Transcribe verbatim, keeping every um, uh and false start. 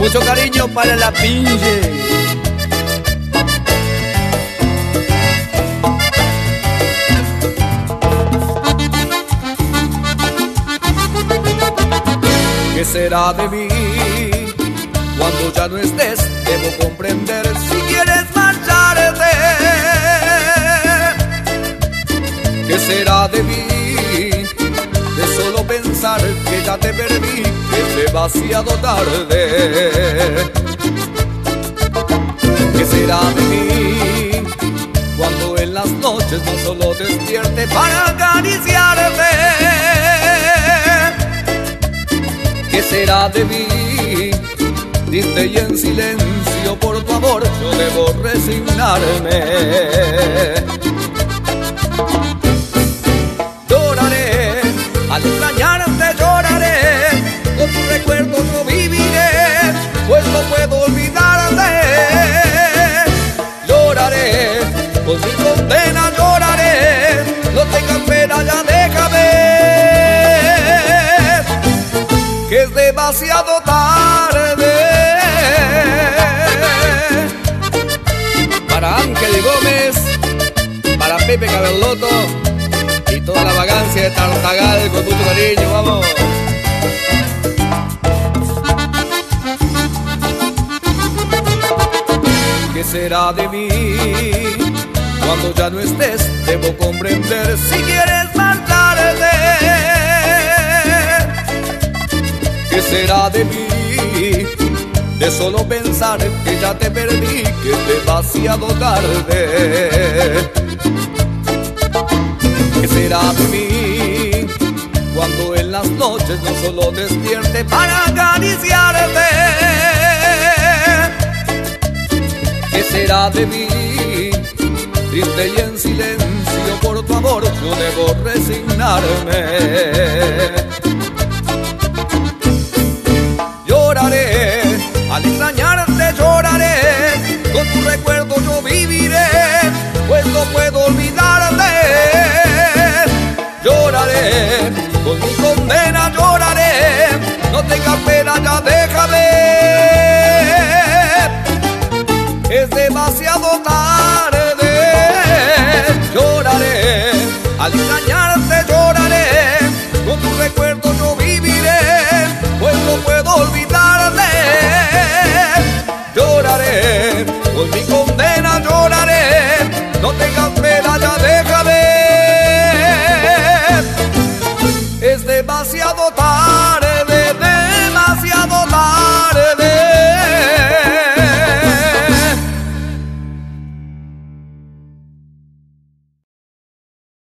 mucho cariño para la pinche. ¿Qué será de mí cuando ya no estés? Debo comprender si quieres marcharte. ¿Qué será de mí? De solo pensar que ya te perdí, que es demasiado tarde. ¿Qué será de mí cuando en las noches no solo despierte para acariciarte? ¿Qué será de mí? Triste y en silencio por tu amor yo debo resignarme. Lloraré, al extrañarte lloraré, con tu recuerdo no viviré, pues no puedo olvidarte. Lloraré, con mi condena lloraré, no tengas pena, ya déjame, que es demasiado tarde. Para Ángel Gómez, para Pepe Cabelloto y toda la vagancia de Tartagal, con mucho cariño, vamos. ¿Qué será de mí cuando ya no estés? Debo comprender si quieres marcharte. ¿Qué será de mí? De solo pensar que ya te perdí, que es demasiado tarde. ¿Qué será de mí cuando en las noches no solo despierte para acariciarte? ¿Qué será de mí? Triste y en silencio por tu amor yo debo resignarme. Lloraré, al extrañarte lloraré, con tu recuerdo yo viviré, pues no puedo olvidarte. Lloraré, con mi condena lloraré, no tengas pena, ya déjame, es demasiado tarde. Lloraré, al extrañarte lloraré, con tu recuerdo yo viviré, pues no puedo olvidarte. Lloraré, con mi condena lloraré, no tengas pena, ya déjame, es demasiado tarde.